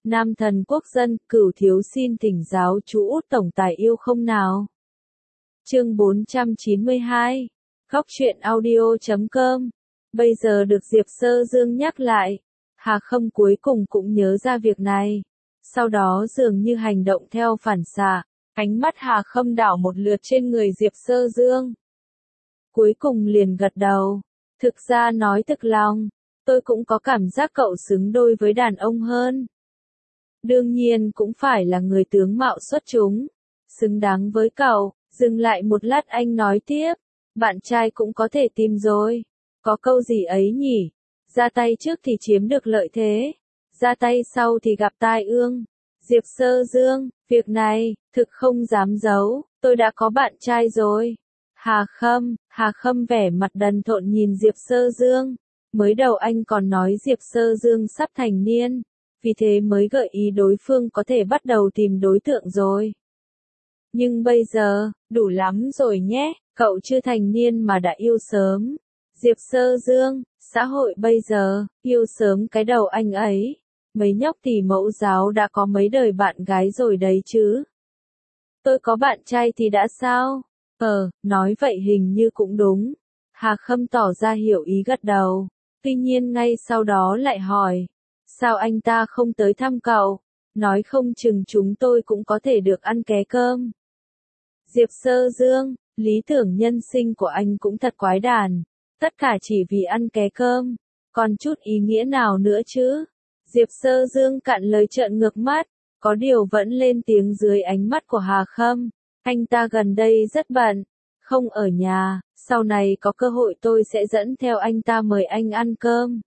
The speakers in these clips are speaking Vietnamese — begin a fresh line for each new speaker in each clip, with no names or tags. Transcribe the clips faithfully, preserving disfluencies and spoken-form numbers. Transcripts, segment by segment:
Nam thần quốc dân, Cửu thiếu xin thỉnh giáo chú Út tổng tài yêu không nào. Chương bốn trăm chín mươi hai. Góc truyện audio chấm com. Bây giờ được Diệp Sơ Dương nhắc lại, Hà Khâm cuối cùng cũng nhớ ra việc này. Sau đó dường như hành động theo phản xạ, ánh mắt Hà Khâm đảo một lượt trên người Diệp Sơ Dương. Cuối cùng liền gật đầu. Thực ra nói thực lòng, tôi cũng có cảm giác cậu xứng đôi với đàn ông hơn. Đương nhiên cũng phải là người tướng mạo xuất chúng, xứng đáng với cậu. Dừng lại một lát anh nói tiếp, bạn trai cũng có thể tìm rồi. Có câu gì ấy nhỉ? Ra tay trước thì chiếm được lợi thế, ra tay sau thì gặp tai ương. Diệp Sơ Dương, việc này, thực không dám giấu, tôi đã có bạn trai rồi. Hà Khâm, Hà Khâm vẻ mặt đần thộn nhìn Diệp Sơ Dương. Mới đầu anh còn nói Diệp Sơ Dương sắp thành niên, vì thế mới gợi ý đối phương có thể bắt đầu tìm đối tượng rồi. Nhưng bây giờ, đủ lắm rồi nhé, cậu chưa thành niên mà đã yêu sớm. Diệp Sơ Dương, xã hội bây giờ, yêu sớm cái đầu anh ấy. Mấy nhóc thì mẫu giáo đã có mấy đời bạn gái rồi đấy chứ. Tôi có bạn trai thì đã sao? Ờ, nói vậy hình như cũng đúng. Hà Khâm tỏ ra hiểu ý gật đầu. Tuy nhiên ngay sau đó lại hỏi, sao anh ta không tới thăm cậu? Nói không chừng chúng tôi cũng có thể được ăn ké cơm. Diệp Sơ Dương, lý tưởng nhân sinh của anh cũng thật quái đản. Tất cả chỉ vì ăn ké cơm. Còn chút ý nghĩa nào nữa chứ? Diệp Sơ Dương cạn lời trợn ngược mắt. Có điều vẫn lên tiếng dưới ánh mắt của Hà Khâm. Anh ta gần đây rất bận. Không ở nhà. Sau này có cơ hội tôi sẽ dẫn theo anh ta mời anh ăn cơm.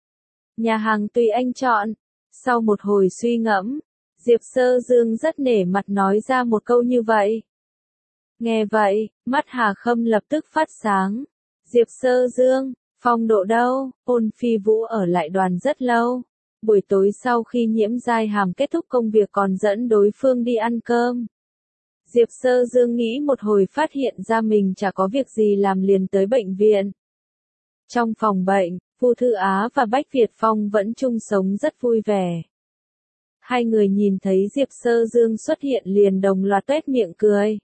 Nhà hàng tùy anh chọn. Sau một hồi suy ngẫm, Diệp Sơ Dương rất nể mặt nói ra một câu như vậy. Nghe vậy, mắt Hà Khâm lập tức phát sáng. Diệp Sơ Dương, phong độ đâu? Ôn Phi Vũ ở lại đoàn rất lâu. Buổi tối sau khi Nhiễm Giai Hàm kết thúc công việc còn dẫn đối phương đi ăn cơm. Diệp Sơ Dương nghĩ một hồi phát hiện ra mình chả có việc gì làm liền tới bệnh viện. Trong phòng bệnh, Vu Thư Á và Bách Việt Phong vẫn chung sống rất vui vẻ. Hai người nhìn thấy Diệp Sơ Dương xuất hiện liền đồng loạt tuét miệng cười.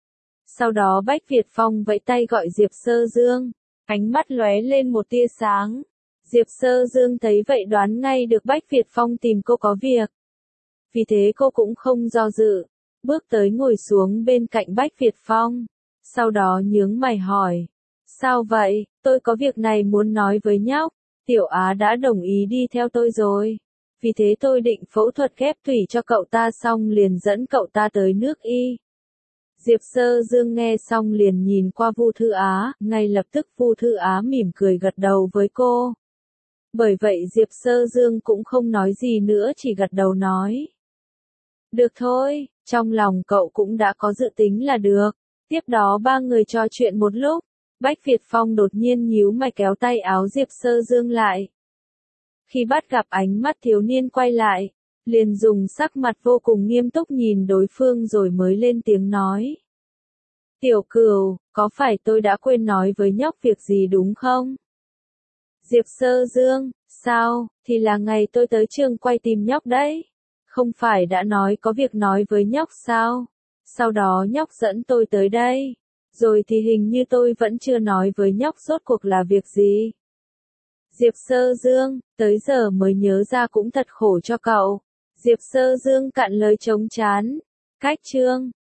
Sau đó Bách Việt Phong vẫy tay gọi Diệp Sơ Dương, ánh mắt lóe lên một tia sáng. Diệp Sơ Dương thấy vậy đoán ngay được Bách Việt Phong tìm cô có việc. Vì thế cô cũng không do dự, bước tới ngồi xuống bên cạnh Bách Việt Phong. Sau đó nhướng mày hỏi, sao vậy, tôi có việc này muốn nói với nhóc. Tiểu Á đã đồng ý đi theo tôi rồi. Vì thế tôi định phẫu thuật ghép tủy cho cậu ta xong liền dẫn cậu ta tới nước Y. Diệp Sơ Dương nghe xong liền nhìn qua Vu Thư Á, ngay lập tức Vu Thư Á mỉm cười gật đầu với cô. Bởi vậy Diệp Sơ Dương cũng không nói gì nữa chỉ gật đầu nói. Được thôi, trong lòng cậu cũng đã có dự tính là được. Tiếp đó ba người trò chuyện một lúc, Bách Việt Phong đột nhiên nhíu mày kéo tay áo Diệp Sơ Dương lại. Khi bắt gặp ánh mắt thiếu niên quay lại, liền dùng sắc mặt vô cùng nghiêm túc nhìn đối phương rồi mới lên tiếng nói. Tiểu Cửu, có phải tôi đã quên nói với nhóc việc gì đúng không? Diệp Sơ Dương, sao, thì là ngày tôi tới trường quay tìm nhóc đấy. Không phải đã nói có việc nói với nhóc sao? Sau đó nhóc dẫn tôi tới đây. Rồi thì hình như tôi vẫn chưa nói với nhóc rốt cuộc là việc gì. Diệp Sơ Dương, tới giờ mới nhớ ra cũng thật khổ cho cậu. Diệp Sơ Dương cạn lời chống chán. Cách chương.